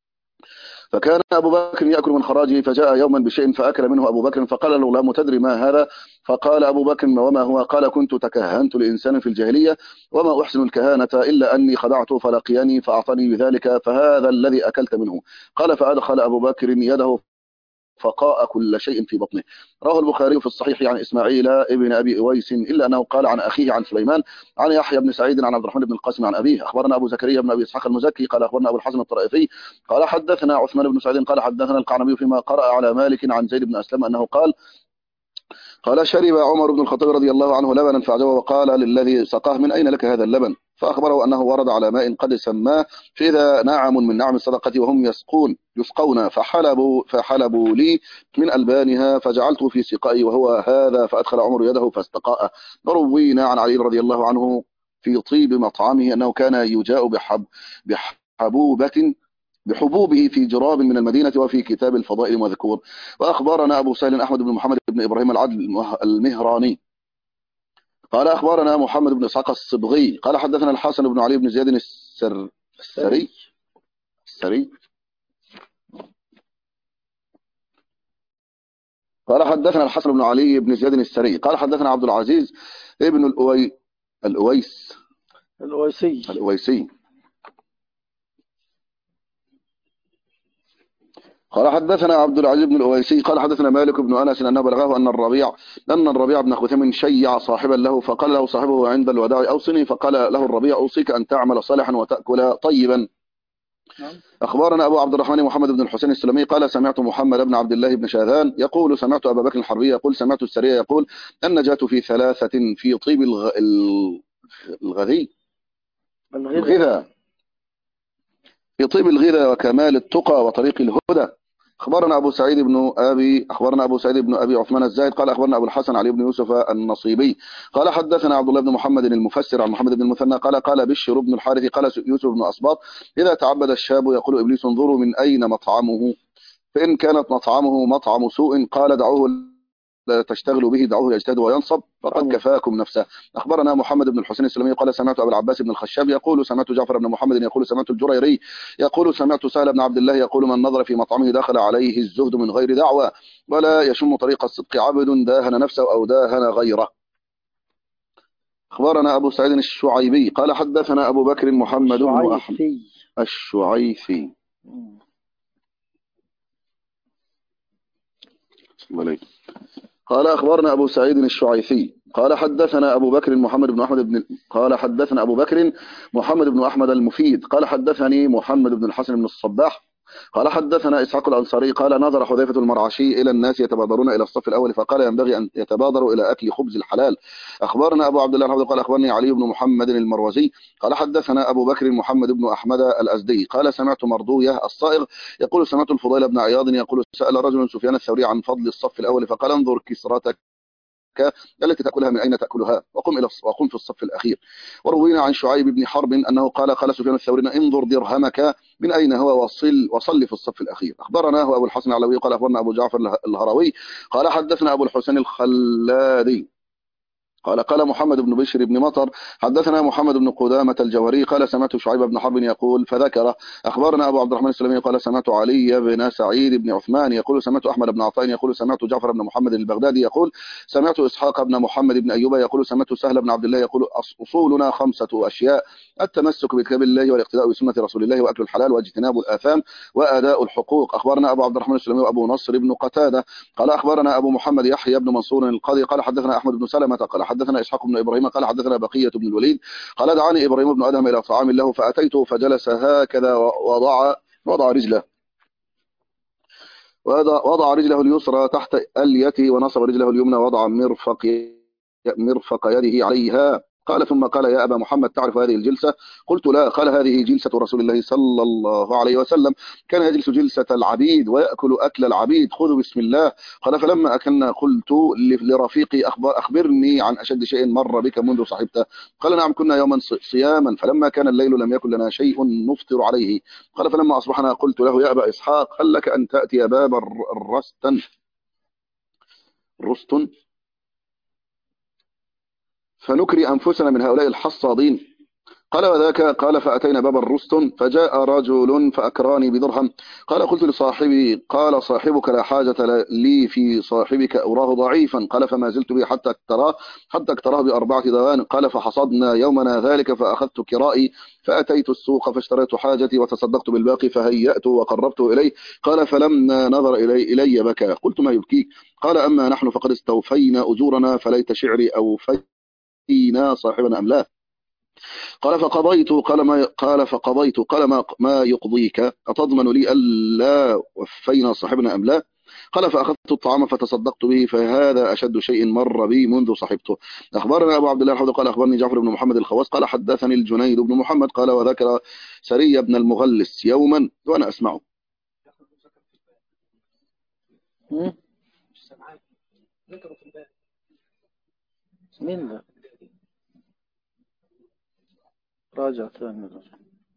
فكان أبو بكر يأكل من خراجه، فجاء يوما بشيء فأكل منه أبو بكر، فقال له الغلام: تدري ما هذا؟ فقال أبو بكر: وما هو؟ قال: كنت تكهنت لإنسان في الجاهلية وما أحسن الكهانة إلا أني خدعته فلقيني فأعطني بذلك، فهذا الذي أكلت منه. قال: فأدخل أبو بكر يده فقاء كل شيء في بطنه. رواه البخاري في الصحيح عن إسماعيل ابن أبي أويس إلا أنه قال عن أخيه عن سليمان عن يحيى بن سعيد عن عبد الرحمن بن القاسم عن أبيه. أخبرنا أبو زكريا بن أبي إسحاق المزكي قال أخبرنا أبو الحسن الطرائفي قال حدثنا عثمان بن سعيد قال حدثنا القعنبي فيما قرأ على مالك عن زيد بن أسلم أنه قال قال: شرب عمر بن الخطاب رضي الله عنه لبنا فأعجبه وقال للذي سقاه: من أين لك هذا اللبن؟ فأخبره أنه ورد على ماء قد سماه، فإذا نعم من نعم الصدقة وهم يسقون يسقون فحلبوا فحلبوا لي من ألبانها فجعلته في سقائي وهو هذا، فأدخل عمر يده فاستقاء. وروينا عن علي رضي الله عنه في طيب مطعمه أنه كان يجاء بحب بحبوبة بحبوبه في جراب من المدينة، وفي كتاب الفضائل مذكور. وأخبرنا أبو سهل أحمد بن محمد بن إبراهيم العدل المهراني قال أخبرنا محمد بن إسحاق الصبغي قال حدثنا الحسن بن علي بن زياد السر السري السري قال حدثنا الحسن بن علي بن زياد السري قال حدثنا عبد العزيز ابن الأوي الأويس الأويسي الأويسي قال حدثنا عبد العزيز بن الأويسي قال حدثنا مالك بن أنس أنه بلغه أن الربيع أن الربيع بن خثيم شيع صاحبا له، فقال له صاحبه عند الوداع: أوصني. فقال له الربيع: أوصيك أن تعمل صالحا وتأكل طيبا. أخبرنا أبو عبد الرحمن محمد بن الحسين السلمي قال سمعت محمد بن عبد الله بن شاذان يقول سمعت أبا بكر الحربي يقول سمعت السرية يقول: النجاة في ثلاثة: في طيب الغ... الغذي الغذاء في طيب الغذاء وكمال التقى وطريق الهدى. أخبرنا أبو سعيد بن أبي أخبرنا أبو سعيد بن أبي عثمان الزاهد قال أخبرنا أبو الحسن علي بن يوسف النصيبي قال حدثنا عبد الله بن محمد المفسر عن محمد بن المثنى قال قال بشر بن الحارث قال يوسف بن أصباط: إذا تعبد الشاب يقول إبليس: انظروا من أين مطعمه، فإن كانت مطعمه مطعم سوء قال دعوه لا تشتغلوا به، دعوه يجتهد وينصب فقد كفاكم نفسه. أخبرنا محمد بن الحسين السلمي قال سمعت أبو العباس بن الخشاب يقول سمعت جعفر بن محمد يقول سمعت الجريري يقول سمعت سهل بن عبد الله يقول: من نظر في مطعمه دخل عليه الزهد من غير دعوة، ولا يشم طريق الصدق عبد داهن نفسه أو داهن غيره. أخبرنا أبو سعيد الشعيبي قال حدثنا أبو بكر محمد بن أحمد الشعيثي ولي. قال أخبرنا أبو سعيد الشعيثي قال حدثنا أبو بكر محمد بن أحمد بن قال حدثنا أبو بكر محمد بن أحمد المفيد قال حدثني محمد بن الحسن بن الصباح قال حدثنا إسحاق الأنصاري قال نظر حذيفة المرعشي إلى الناس يتبادرون إلى الصف الأول فقال ينبغي أن يتبادروا إلى أكل خبز الحلال. أخبرنا أبو عبد الله الحافظ قال أخبرني علي بن محمد المروزي قال حدثنا أبو بكر محمد بن أحمد الأزدي قال سمعت مردوية الصائغ يقول سمعت الفضيل بن عياض يقول سأل رجل سفيان الثوري عن فضل الصف الأول فقال انظر كسرتك التي تأكلها من أين تأكلها وقم إلى وقم في الصف الأخير. وروينا عن شعيب بن حرب أنه قال قال سفيان الثوري انظر درهمك من أين هو وصل وصل في الصف الأخير. أخبرناه أبو الحسن العلوي قال أخبرنا أبو جعفر الهروي قال حدثنا أبو الحسين الخلادي قال قال محمد بن بشر بن مطر حدثنا محمد بن قدامة الجوهري قال سمعت شعيب بن حرب يقول فذكر. أخبرنا أبو عبد الرحمن السلمي قال سمعت علي بن سعيد بن عثمان يقول سمعت أحمد بن عطاء يقول سمعت جعفر بن محمد البغدادي يقول سمعت إسحاق بن محمد بن أيوب يقول سمعت سهل بن عبد الله يقول أصولنا خمسة أشياء: التمسك بكتاب الله والاقتداء بسنة رسول الله وأكل الحلال واجتناب الآثام وأداء الحقوق. أخبرنا أبو عبد الرحمن السلمي وأبو نصر بن قتادة قال أخبرنا أبو محمد يحيى بن منصور القاضي قال حدثنا أحمد بن سلمة قال حدثنا إسحاق بن إبراهيم قال حدثنا بقية بن الوليد قال دعاني إبراهيم بن أدهم إلى طعام له فأتيته فجلس هكذا ووضع وضع رجله وضع, وضع رجله اليسرى تحت أليته ونصب رجله اليمنى ووضع مرفق مرفق يده عليها. قال ثم قال يا أبا محمد تعرف هذه الجلسة؟ قلت لا. قال هذه جلسة رسول الله صلى الله عليه وسلم كان يجلس جلسة العبيد ويأكل أكل العبيد خذوا بسم الله. قال فلما أكلنا قلت لرفيقي أخبر أخبرني عن أشد شيء مر بك منذ صحبته. قال نعم كنا يوما صياما فلما كان الليل لم يكن لنا شيء نفطر عليه. قال فلما أصبحنا قلت له يا أبا إسحاق هل لك أن تأتي باب الرستن الرستن فنكري أنفسنا من هؤلاء الحصادين؟ قال وذاك. قال فأتينا باب الرستن فجاء رجل فأكراني بدرهم. قال قلت لصاحبي قال صاحبك لا حاجة لي في صاحبك أراه ضعيفا. قال فما زلت به حتى اكتراه حتى اكتراه بأربعة دوان. قال فحصدنا يومنا ذلك فأخذت كرائي فأتيت السوق فاشتريت حاجتي وتصدقت بالباقي فهيأته وقربته إليه. قال فلما نظر إلي, إلي بكى. قلت ما يبكيك؟ قال أما نحن فقد استوفينا أجورنا فليت شعري أوفينا صاحبنا أم لا. قال فقضيت. قال ما قال فقضيت. قال ما ما يقضيك؟ أتضمن لي ألا وفينا صاحبنا أم لا؟ قال فأخذت الطعام فتصدقت به فهذا أشد شيء مر بي منذ صحبته. أخبرنا أبو عبد الله الحافظ قال أخبرني جعفر بن محمد الخواص قال حدثني الجنيد بن محمد قال وذكر سرية بن المغلس يوما وأنا أسمعه. مين راجع ثاني راجع.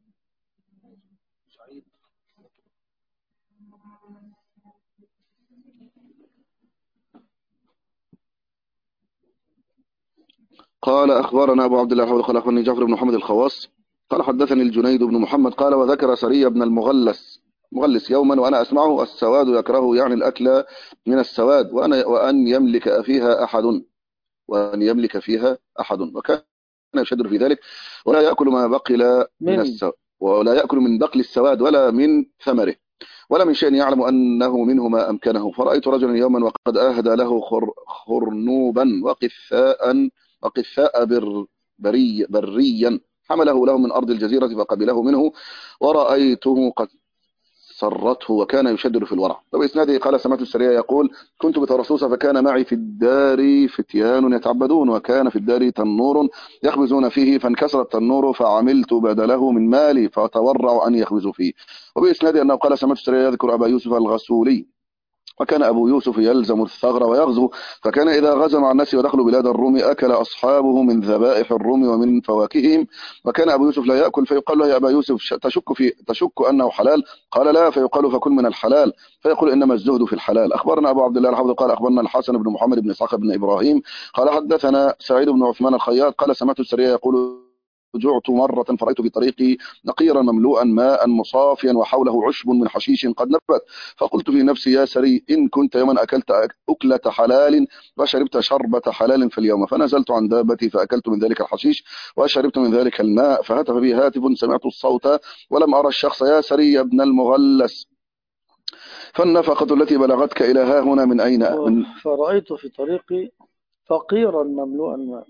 قال أخبرنا أبو عبد الله قال أخبرني جعفر بن محمد الخواص قال حدثني الجنيد بن محمد قال وذكر سرية بن المغلس مغلس يوما وأنا أسمعه. السواد يكره يعني الأكل من السواد وأنا وأن يملك فيها أحد وأن يملك فيها أحد وكان يشدر في ذلك ولا يأكل ما بقل من السواد ولا يأكل من بقل السواد ولا من ثمره ولا من شيء يعلم أنه منه ما أمكنه. فرأيت رجلا يوما وقد أهدى له خر خرنوبا وقثاء وقثاء بر بري بريا حمله له من أرض الجزيرة فقبله منه ورأيته قد سرته وكان يشدد في الورع. وبإسناده قال سمعت السرية يقول كنت بترسوس فكان معي في الدار فتيان يتعبدون وكان في الدار تنور يخبزون فيه فانكسر التنور فعملت بدله من مالي فتورع أن يخبزوا فيه. وبإسناده أنه قال سمعت السرية يذكر أبا يوسف الغسولي وكان أبو يوسف يلزم الثغر ويغزو فكان إذا غزا مع الناس ودخلوا بلاد الروم أكل أصحابه من ذبائح الروم ومن فواكههم وكان أبو يوسف لا يأكل فيقال له يا أبا يوسف تشك في تشك أنه حلال؟ قال لا. فيقال فكل من الحلال فيقول إنما الزهد في الحلال. أخبرنا أبو عبد الله الحافظ قال أخبرنا الحسن بن محمد بن إسحاق بن إبراهيم قال حدثنا سعيد بن عثمان الخياط قال سمعت السرية يقول جعت مرة فرأيت في طريقي نقيرا مملوءا ماء مصافيا وحوله عشب من حشيش قد نبت فقلت في نفسي يا سري إن كنت يوما أكلت أكلة حلال وشربت شربة حلال في اليوم. فنزلت عن دابتي فأكلت من ذلك الحشيش وشربت من ذلك الماء فهتف بي هاتف سمعت الصوت ولم أرى الشخص يا سري ابن المغلس فالنفقة التي بلغتك إلى ها هنا من أين؟ من فرأيت في طريقي فقيرا مملوءا ماء.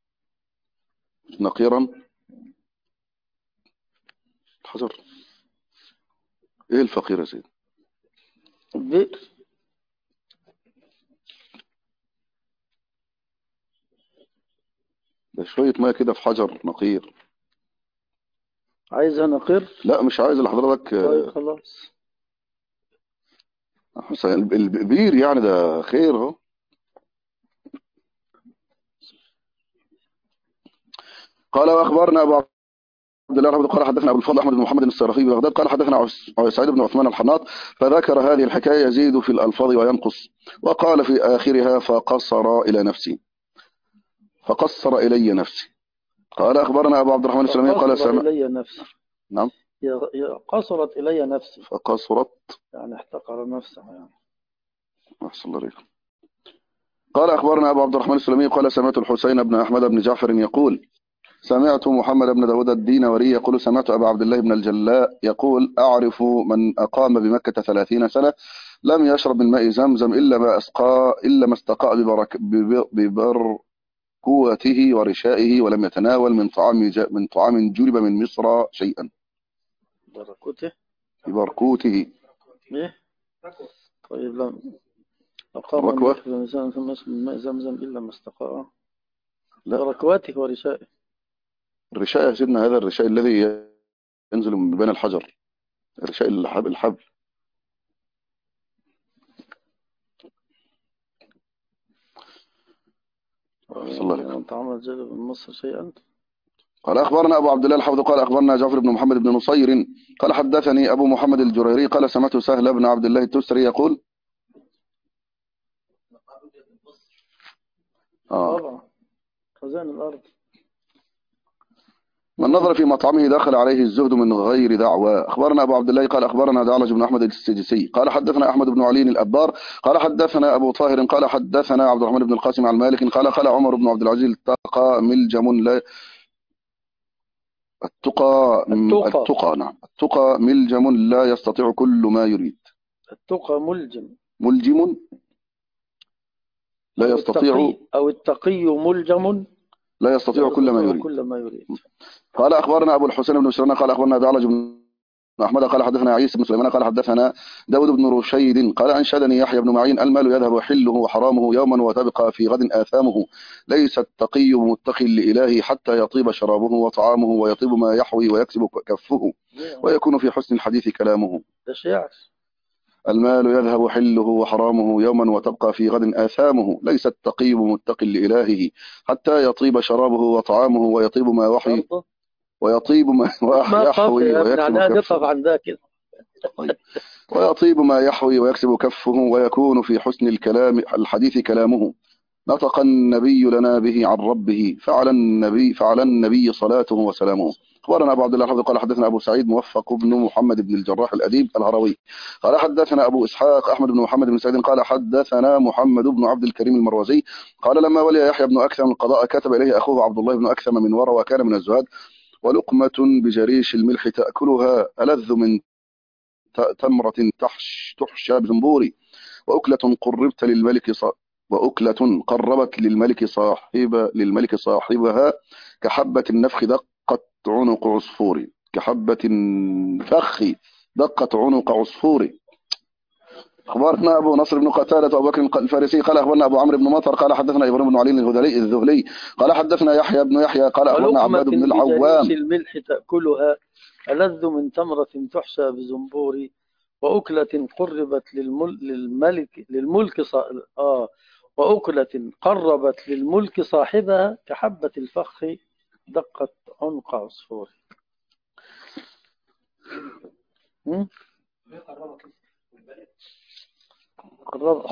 نقيرا حجر. إيه الفقير يا سيدي؟ البئر. ده شوية مية كده في حجر نقير. عايزها نقير؟ لا مش عايز لحضرتك. طيب خلاص. البئر يعني ده خير اهو. قال واخبرنا ابو عبد الله الرحمن قال حدثنا ابو الفضل احمد بن محمد السرخي بغداد قال حدثنا سعيد بن عثمان الحناط فذكر هذه الحكايه يزيد في الالفاظ وينقص وقال في اخرها فقصر الى نفسي فقصر الي نفسي. قال اخبرنا ابو عبد الرحمن السلمي قال فقصر سمع. إلي نفسي. نعم. ي- ي- قصرت إلي نفسي فقصرت يعني احتقر نفسه يعني. احسن الله عليك. قال اخبرنا ابو عبد الرحمن السلمي قال سمعت الحسين بن احمد بن جعفر يقول سمعت محمد بن داود الدينوري يقول سمعت أبا عبد الله بن الجلاء يقول أعرف من أقام بمكة ثلاثين سنة لم يشرب من ماء زمزم إلا ما أسقى إلا ما استقاء ببرك ببركوته ورشائه ولم يتناول من طعام ج... من طعام جلب من مصر شيئا. بركوته. ببركوته. إيه؟ طيب لم أقام الركوة. الإنسان ثم يشرب من ماء زمزم إلا ما استقاء لا بركواته ورشائه. الرشاء يا سيدنا هذا الرشاء الذي ينزل من بين الحجر. الرشاء الحبل الحبل. صلى الله عليه وسلم. طعام الجلب من مصر شيئا. قال أخبرنا أبو عبد الله الحافظ قال أخبرنا جعفر بن محمد بن نصير قال حدثني أبو محمد الجريري قال سمعت سهل بن عبد الله التستري يقول آه طبعا خزان الأرض. من نظر في مطعمه دخل عليه الزهد من غير دعوى. أخبرنا أبو عبد الله قال أخبرنا دعلج بن أحمد السجسي قال حدثنا أحمد بن علي الأبار قال حدثنا أبو طاهر قال حدثنا عبد الرحمن بن القاسم عن مالك قال قال عمر بن عبد العزيز التقى ملجم لا التقى التقى. التقى نعم التقى ملجم لا يستطيع كل ما يريد. التقى ملجم. ملجم لا أو يستطيع التقي أو التقي ملجم لا يستطيع كل ما يريد. كل ما يريد. قال أخبرنا أبو الحسين بن سليمان قال أخبرنا دعلج بن أحمد قال حدثنا عيسى بن سليمان قال حدثنا داود بن رشيد قال أنشدني يحيى بن معين المال يذهب حله وحرامه يوما وتبقى في غد آثامه ليس التقي متقي لإلهه حتى يطيب شرابه وطعامه ويطيب ما يحوي ويكسب كفه ويكون في حسن الحديث كلامه. ده شعر. المال يذهب حله وحرامه يوما وتبقى في غد آثامه ليس التقي متقي لإلهه حتى يطيب شرابه وطعامه ويطيب ما يحوي ويطيب ما يحوي ويكسب كفه. عن ذا كده. ويطيب ما يحوي ويكسب كفه ويكون في حسن الكلام الحديث كلامه. نطق النبي لنا به عن ربه فعلى النبي فعلى النبي صلاته وسلامه. أخبرنا أبو عبد الله الحافظ قال حدثنا أبو سعيد موفق بن محمد بن الجراح الأديب الهروي قال حدثنا أبو إسحاق أحمد بن محمد بن سعيد قال حدثنا محمد بن عبد الكريم المروزي قال لما ولي يحيى بن أكثم القضاء كتب إليه أخوه عبد الله بن أكثم من ورى وكان من الزهاد ولقمة بجريش الملح تأكلها ألذ من تمرة تحش تحشى بزنبوري وأكلة قربت للملك ص... وأكلة قربت للملك صاحب للملك صاحبها كحبة النفخ دقت عنق عصفور كحبة الفخ دقت عنق عصفور. أخبرنا أبو نصر بن قتادة وأبو بكر الفارسي قال أخبرنا أبو عمرو بن مطر قال حدثنا إبراهيم بن علي الهذلي الذهلي قال حدثنا يحيى بن يحيى قال أخبرنا عباد بن العوام الملح تأكلها ألذ من تمرة تحشى بزنبور وأكلة قربت للمل... للملك للملك صا... آه وأكلة قربت للملك صاحبها كحبة الفخ دقت عنق عصفور. قرب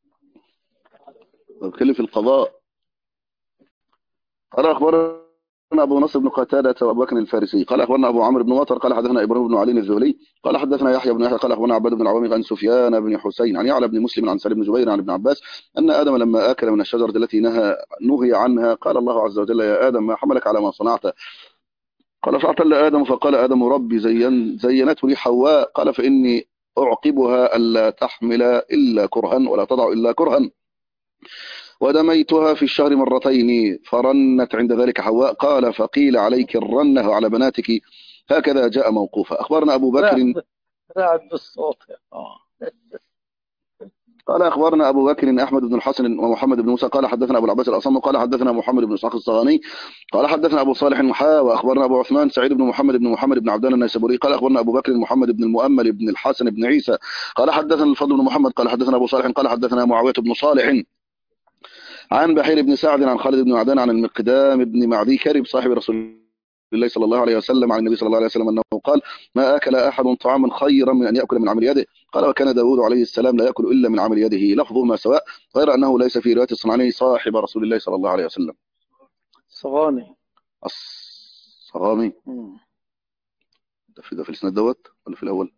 بتكلم في القضاء. قال أخبرنا أبو نصر بن قتادة وأبو بكر الفارسي قال أخبرنا أبو عمرو بن وتر قال حدثنا إبراهيم بن علي الذهلي قال حدثنا يحيى بن يحيى قال أخبرنا عباد بن العوام عن سفيان بن حسين عن يعلى بن مسلم عن سالم بن جبير عن ابن عباس أن آدم لما أكل من الشجرة التي نهى نهي عنها قال الله عز وجل يا آدم ما حملك على ما صنعت؟ قال فاعتل آدم فقال آدم ربي زين زينته لي حواء قال فإني أعقبها ألا تحمل إلا كرها ولا تضع إلا كرها ودميتها في الشهر مرتين فرنت عند ذلك حواء قال فقيل عليك الرنة وعلى بناتك هكذا جاء موقوفا. أخبرنا أبو بكر رعد بالصوت. آه. قال أخبرنا أبو بكر أحمد بن الحسن ومحمد بن موسى قال حدثنا أبو العباس الأصم قال حدثنا محمد بن إسحاق الصغاني قال حدثنا أبو صالح محا وأخبرنا أبو عثمان سعيد بن محمد بن محمد بن عبدان النيسابوري قال أخبرنا أبو بكر محمد بن المؤمل بن الحسن بن عيسى قال حدثنا الفضل بن محمد قال حدثنا أبو صالح قال حدثنا معاوية بن صالح عن بحير بن سعد عن خالد بن معدان عن المقدام بن معدي كرب صاحب رسول الله صلى الله عليه وسلم عن النبي صلى الله عليه وسلم أنه قال ما أكل أحد طعاما خيرا من أن يأكل من عمل يده. قال وكان داود عليه السلام لا يأكل إلا من عمل يده لفظهما سواء غير أنه ليس في رواية الصنعاني صاحب رسول الله صلى الله عليه وسلم. صغاني الصغامي ده في ده في الإسناد دوت ولا في الأول؟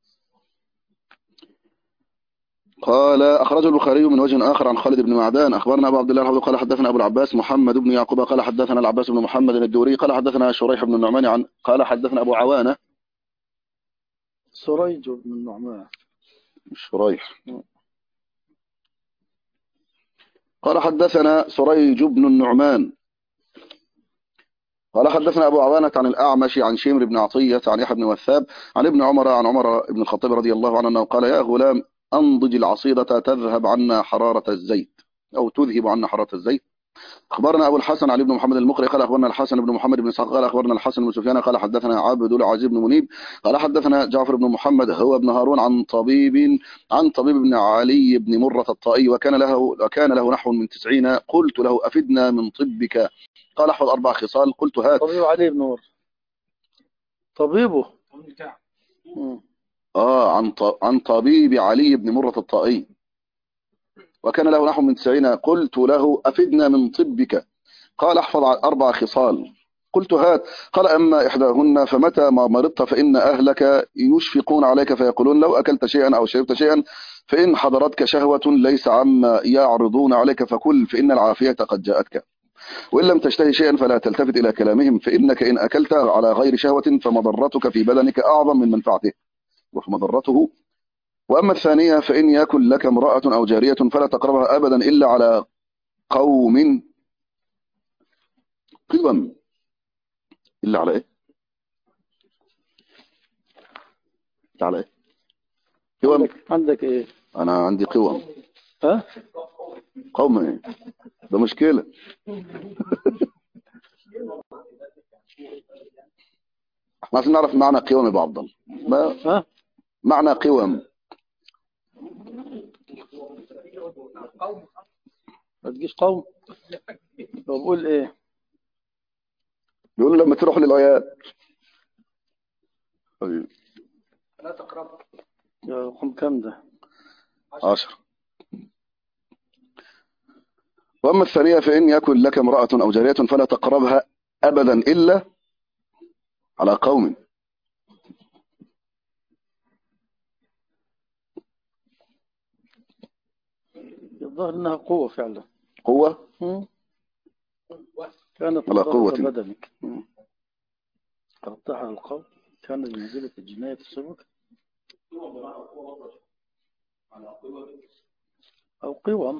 قال أخرجه البخاري من وجه آخر عن خالد بن معدان أخبرنا أبو عبد الله الحافظ قال حدثنا أبو العباس محمد بن يعقوب قال حدثنا العباس بن محمد الدوري قال حدثنا شريح بن النعمان عن قال حدثنا أبو عوانة سريج بن النعمان شريح قال حدثنا سريج بن النعمان قال حدثنا أبو عوانة عن الأعمش عن شيمر بن عطية عن يحيى بن وثاب عن ابن عمر عن عمر بن الخطاب رضي الله عنه أنه قال يا غلام أنضج العصيدة تذهب عنا حرارة الزيت أو تذهب عنا حرارة الزيت. أخبرنا أبو الحسن علي بن محمد المقري قال أخبرنا الحسن بن محمد بن إسحاق قال أخبرنا الحسن بن سفيان قال حدثنا عبد العزيز بن منيب قال حدثنا جعفر بن محمد هو ابن هارون عن طبيب عن طبيب بن علي بن مرة الطائي وكان له وكان له نحو من تسعين قلت له أفدنا من طبك قال احفظ أربع خصال قلت هات. طبيب علي بن مرة طبيبه آه عن عن طبيب علي بن مرة الطائي وكان له نحو من تسعين قلت له أفدنا من طبك قال احفظ أربع خصال قلت هات قال أما إحداهن فمتى ما مرضت فإن أهلك يشفقون عليك فيقولون لو أكلت شيئا أو شربت شيئا فإن حضرتك شهوة ليس عما يعرضون عليك فكل فإن العافية قد جاءتك وإن لم تشتهي شيئا فلا تلتفت إلى كلامهم فإنك إن أكلت على غير شهوة فمضرتك في بدنك أعظم من منفعته ومضرته. وأما الثانية فإن يكن لك امرأة أو جارية فلا تقربها أبدا إلا على قوم قوم إلا على إيه؟ إلا على إيه؟ قوم عندك, عندك إيه؟ أنا عندي قوم. ها؟ قوم إيه؟ ده مشكلة. احنا عايزين نعرف معنى قوم يا أبو عبد الله. ما ها؟ معنى قوم؟ ما تجيش قوم. بقول إيه؟ بيقولوا لما تروح للعيال لا تقرب. يا رقم كم ده؟ عشر. وأما الثانية فإن يكن لك امرأة أو جارية فلا تقربها أبدا إلا على قوم. الظاهر إنها قوة فعلا. قوة؟ كانت على قوة بدنك قطعها القوم كان بمنزلة الجناية السبك أو قوم.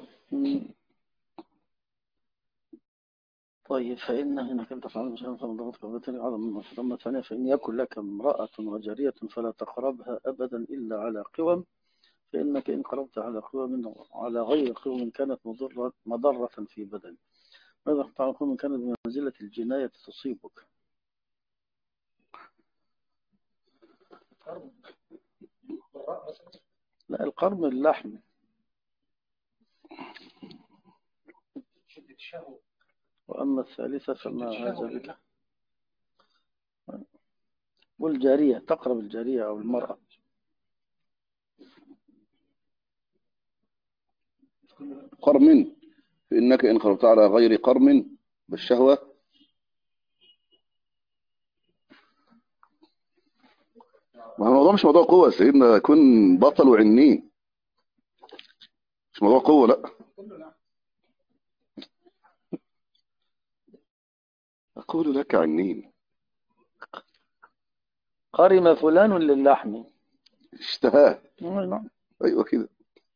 طيب فإن هنا كنت تفعل مشاهد فمضغط قوتين على من ثم ثانية فإن يكن لك امرأة وجارية فلا تقربها أبدا إلا على قوم فإنك إن قربت على قوم على غير قوم كانت مضرة مضرة في بدن. ماذا تعالى قوم كانت بمنزلة الجناية تصيبك. لا القرم اللحم. وأما الثالثة فما عاز بك والجارية تقرب الجارية أو المرأة. قرم فإنك إن قربت على غير قرم بالشهوة ما هو الموضوع مش موضوع قوة سيدنا، يكون بطل وعنين، مش موضوع قوة لا. أقول لك عنين. قرم فلان للحم. اشتهاه. نعم. أيوة كده.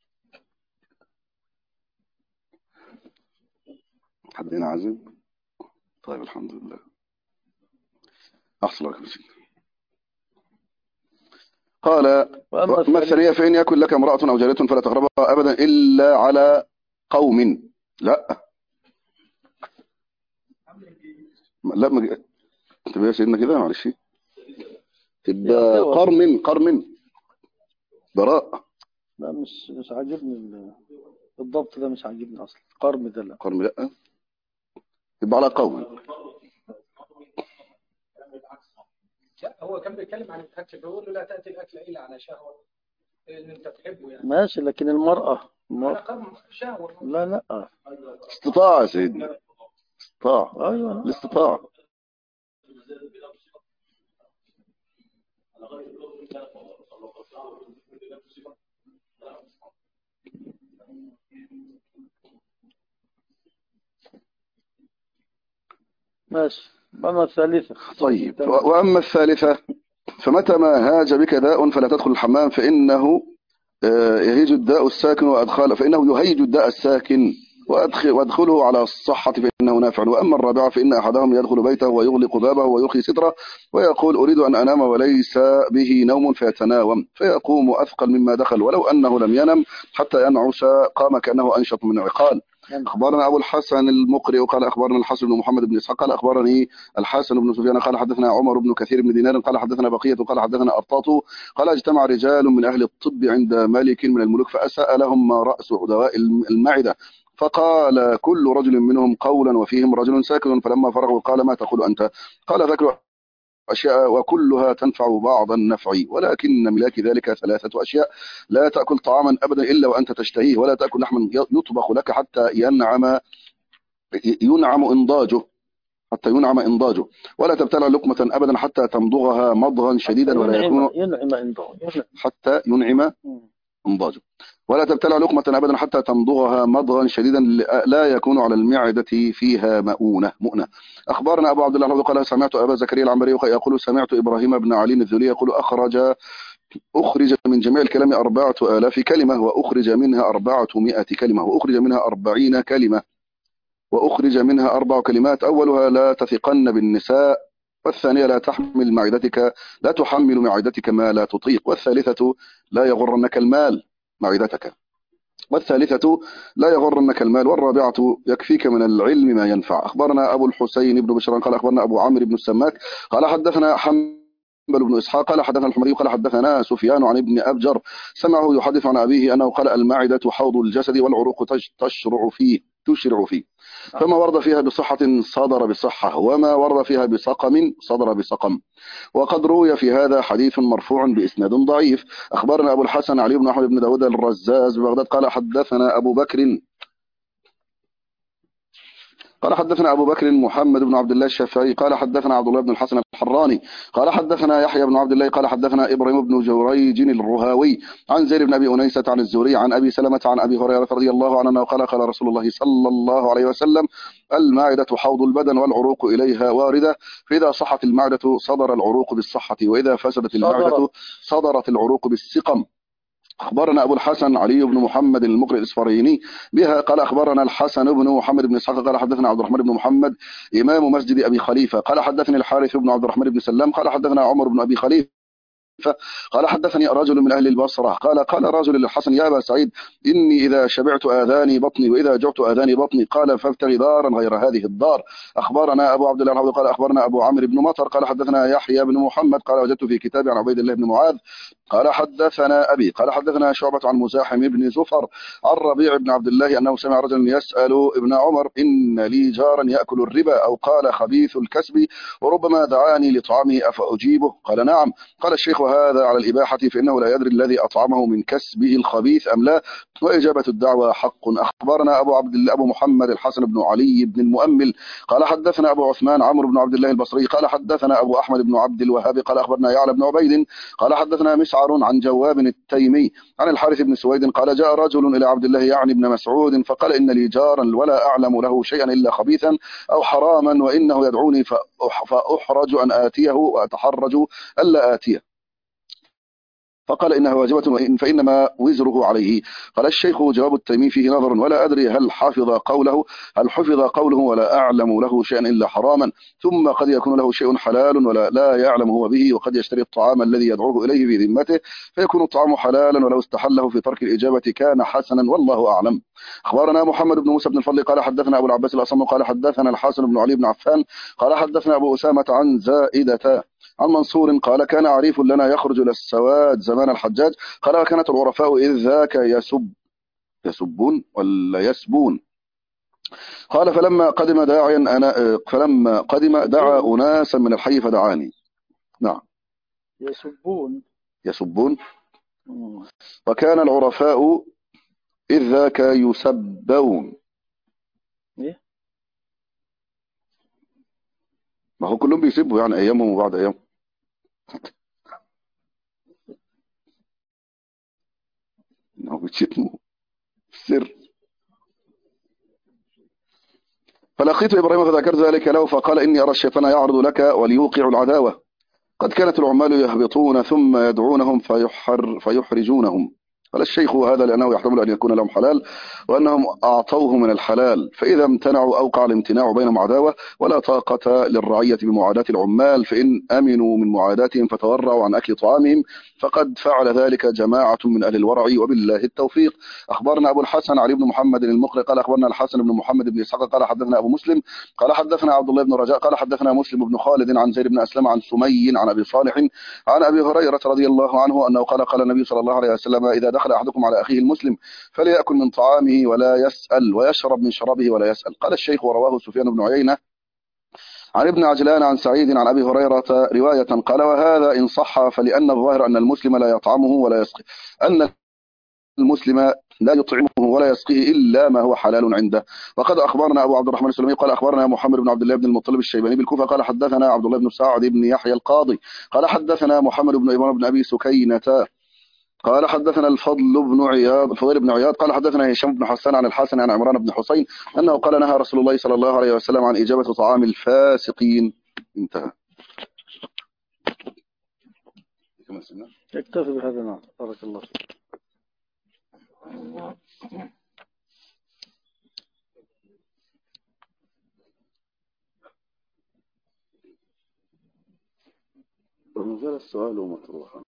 حد هنا عازم؟ طيب الحمد لله. أحصل لك بسيط. قال وأما ما الثالث الثرية فإن يكن لك امرأة أو جارية فلا تقربها أبدا إلا على قوم. لا لا ما ج- تبقى يا سيدنا كده معلش، تبقى يقوى. قرن قرن براء. لا مش مش عاجبني ال- الضبط ده، مش عاجبني أصلا. قرم ده لا. قرن لا، تبقى على قوم. لا هو كان بيتكلم عن الاكل، بيقول له لا تاتي الاكل الا على شهوه اللي انت تحبه يعني. ماشي، لكن المرأة على المرأة قرن شهوه. لا لا. استطاع يا سيدنا، استطاع، أيوة. الاستطاع. ماشي. وأما الثالثة. طيب و- وأما الثالثة فمتى ما هاج بك داء فلا تدخل الحمام فإنه آه، يهيج الداء الساكن وأدخل فإنه يهيج الداء الساكن وأدخل وأدخله على الصحة فإنه نافع. وأما الرابعة فإن أحدهم يدخل بيته ويغلق بابه ويرخي ستره ويقول أريد أن أنام وليس به نوم فيتناوم فيقوم أثقل مما دخل ولو أنه لم ينم حتى ينعس قام كأنه أنشط من عقال. أخبرنا أبو الحسن المقرئ قال أخبرنا الحسن بن محمد بن إسحاق قال أخبرني الحسن بن سفيان قال حدثنا عمر بن كثير بن دينار قال حدثنا بقية قال حدثنا أرطاط قال اجتمع رجال من أهل الطب عند ملك من الملوك فسألهم ما رأس دواء المعدة فقال كل رجل منهم قولا وفيهم رجل ساكت فلما فرغوا قال ما تقول أنت قال ذكر أشياء وكلها تنفع بعض النفع ولكن ملاك ذلك ثلاثة أشياء لا تأكل طعاما أبدا إلا وأنت تشتهيه ولا تأكل لحما يطبخ لك حتى ينعم ينعم إنضاجه حتى ينعم إنضاجه ولا تبتلع لقمة أبدا حتى تمضغها مضغا شديدا ولا يكون ينعم إنضاجه حتى ينعم إنضاجه ولا تبتلع لقمة أبدا حتى تمضغها مضغا شديدا لا يكون على المعدة فيها مؤونة مؤنة. أخبرنا أبو عبد الله قال سمعت أبا زكريا العنبري يقول سمعت إبراهيم بن علي الذلي يقول أخرج أخرج من جميع الكلام أربعة آلاف كلمة وأخرج منها أربعمائة كلمة وأخرج منها أربعين كلمة وأخرج منها أربع كلمات أولها لا تثقن بالنساء والثانية لا تحمل معدتك لا تحمل معدتك ما لا تطيق والثالثة لا يغرنك المال معدتك والثالثة لا يغرنك المال والرابعة يكفيك من العلم ما ينفع. أخبرنا أبو الحسين بن بشر قال أخبرنا أبو عمرو بن السماك قال حدثنا حنبل بن إسحاق قال حدثنا الحمري قال حدثنا سفيان عن ابن أبجر سمعه يحدث عن أبيه أنه قال المعدة حوض الجسد والعروق تشرع فيه تشرع فيه فما ورد فيها بصحة صدر بصحة وما ورد فيها بسقم صدر بسقم وقد روي في هذا حديث مرفوع بإسناد ضعيف. أخبرنا أبو الحسن علي بن أحمد بن داود الرزاز ببغداد قال حدثنا أبو بكر قال حدثنا أبو بكر محمد بن عبد الله الشافعي قال حدثنا عبد الله بن الحسن الحراني قال حدثنا يحيى بن عبد الله قال حدثنا إبراهيم بن جريج الرهاوي عن زيد بن أبي أنيسة عن الزهري عن أبي سلمة عن أبي هريرة رضي الله عنه قال قال رسول الله صلى الله عليه وسلم المعدة حوض البدن والعروق إليها واردة فإذا صحت المعدة صدر العروق بالصحة وإذا فسدت المعدة صدرت العروق بالسقم. أخبرنا أبو الحسن علي بن محمد المقرئ الإصفريني بها قال أخبرنا الحسن بن محمد بن إسحاق قال حدثنا عبد الرحمن بن محمد إمام مسجد أبي خليفة قال حدثني الحارث بن عبد الرحمن بن سلام قال حدثنا عمر بن أبي خليفة قال حدثني رجل من أهل البصرة قال قال رجل للحسن يا أبا سعيد إني إذا شبعت آذاني بطني وإذا جعت آذاني بطني قال فابتغ دارا غير هذه الدار. أخبرنا أبو عبد الله قال أخبرنا أبو عمرو بن مطر قال حدثنا يحيى بن محمد قال وجدت في كتاب عن عبيد الله بن معاذ قال حدثنا أبي قال حدثنا شعبة عن مزاحم بن زفر عن ربيع بن عبد الله أنه سمع رجلا يسأل ابن عمر إن لي جارا يأكل الربا أو قال خبيث الكسب وربما دعاني لطعامه أفأجيبه قال نعم. قال الشيخ هذا على الإباحة فإنه لا يدري الذي أطعمه من كسبه الخبيث أم لا، وإجابة الدعوة حق. أخبرنا أبو عبد الله أبو محمد الحسن بن علي بن المؤمل قال حدثنا أبو عثمان عمرو بن عبد الله البصري قال حدثنا أبو أحمد بن عبد الوهاب قال أخبرنا يعلى بن عبيد قال حدثنا مسعر عن جواب التيمي عن الحارث بن سويد قال جاء رجل إلى عبد الله يعني بن مسعود فقال إن لي جارا ولا أعلم له شيئا إلا خبيثا أو حراما وإنه يدعوني فأحرج أن آتيه وأتحرج ألا آتيه، فقال إنها واجبة وإن فإنما وزره عليه. قال الشيخ جواب التيمي فيه نظر ولا أدري هل حفظ قوله هل حفظ قوله ولا أعلم له شيئا إلا حراما، ثم قد يكون له شيء حلال ولا لا يعلم هو به، وقد يشتري الطعام الذي يدعوه إليه في ذمته فيكون الطعام حلالا ولو استحله في ترك الإجابة كان حسنا والله أعلم. أخبرنا محمد بن موسى بن الفضل قال حدثنا أبو العباس الأصم قال حدثنا الحسن بن علي بن عفان قال حدثنا أبو أسامة عن زائدة عن منصور قال كان عريف لنا يخرج إلى السواد زمان الحجاج قال وكانت العرفاء إذ ذاك يسب يسبون ولا يسبون قال فلما قدم داعيا أنا فلما قدم دعا أناسا من الحي فدعاني. نعم يسبون يسبون. وكان العرفاء إذ ذاك يسبون. إيه؟ ما هو كلهم بيسبوا يعني أيامهم وبعد أيام. إنه بيشتموا سر. فلقيت إبراهيم فذكرت ذلك له فقال إني أرى الشيطان يعرض لك وليوقع العداوة، قد كانت العمال يهبطون ثم يدعونهم فيحر فيحرجونهم. قال الشيخ هذا لأنه يحتمل أن يكون لهم حلال وأنهم أعطوه من الحلال، فإذا امتنعوا أوقع الامتناع بينهم عداوة ولا طاقة للرعية بمعاداة العمال، فإن أمنوا من معاداتهم فتورعوا عن أكل طعامهم فقد فعل ذلك جماعة من أهل الورع وبالله التوفيق. أخبرنا أبو الحسن علي بن محمد المقري قال أخبرنا الحسن بن محمد بن إسحاق قال حدثنا أبو مسلم قال حدثنا عبد الله بن رجاء قال حدثنا مسلم بن خالد عن زيد بن أسلم عن سمي عن أبي صالح عن أبي هريرة رضي الله عنه أنه قال قال النبي صلى الله عليه وسلم إذا دخل أحدكم على أخيه المسلم فليأكل من طعامه ولا يسأل ويشرب من شرابه ولا يسأل. قال الشيخ ورواه سفيان بن عيينة عن ابن عجلان عن سعيد عن أبي هريرة رواية قال وهذا إن صح فلأن الظاهر أن المسلم لا يطعمه ولا يسقي أن المسلم لا يطعمه ولا يسقيه إلا ما هو حلال عنده. وقد أخبرنا أبو عبد الرحمن السلمي قال أخبرنا محمد بن عبد الله بن المطلب الشيباني بالكوفة قال حدثنا عبد الله بن سعد بن يحيى القاضي قال حدثنا محمد بن إبراهيم بن أبي سكينة قال حدثنا الفضل بن عياض الفضيل بن عياض قال حدثنا هشام بن حسان عن الحسن عن عمران بن حسين أنه قال نهى رسول الله صلى الله عليه وسلم عن إجابة طعام الفاسقين. انتهى. اكتفي بهذا. نعم بارك الله فيك. وما زال السؤال مطروحا.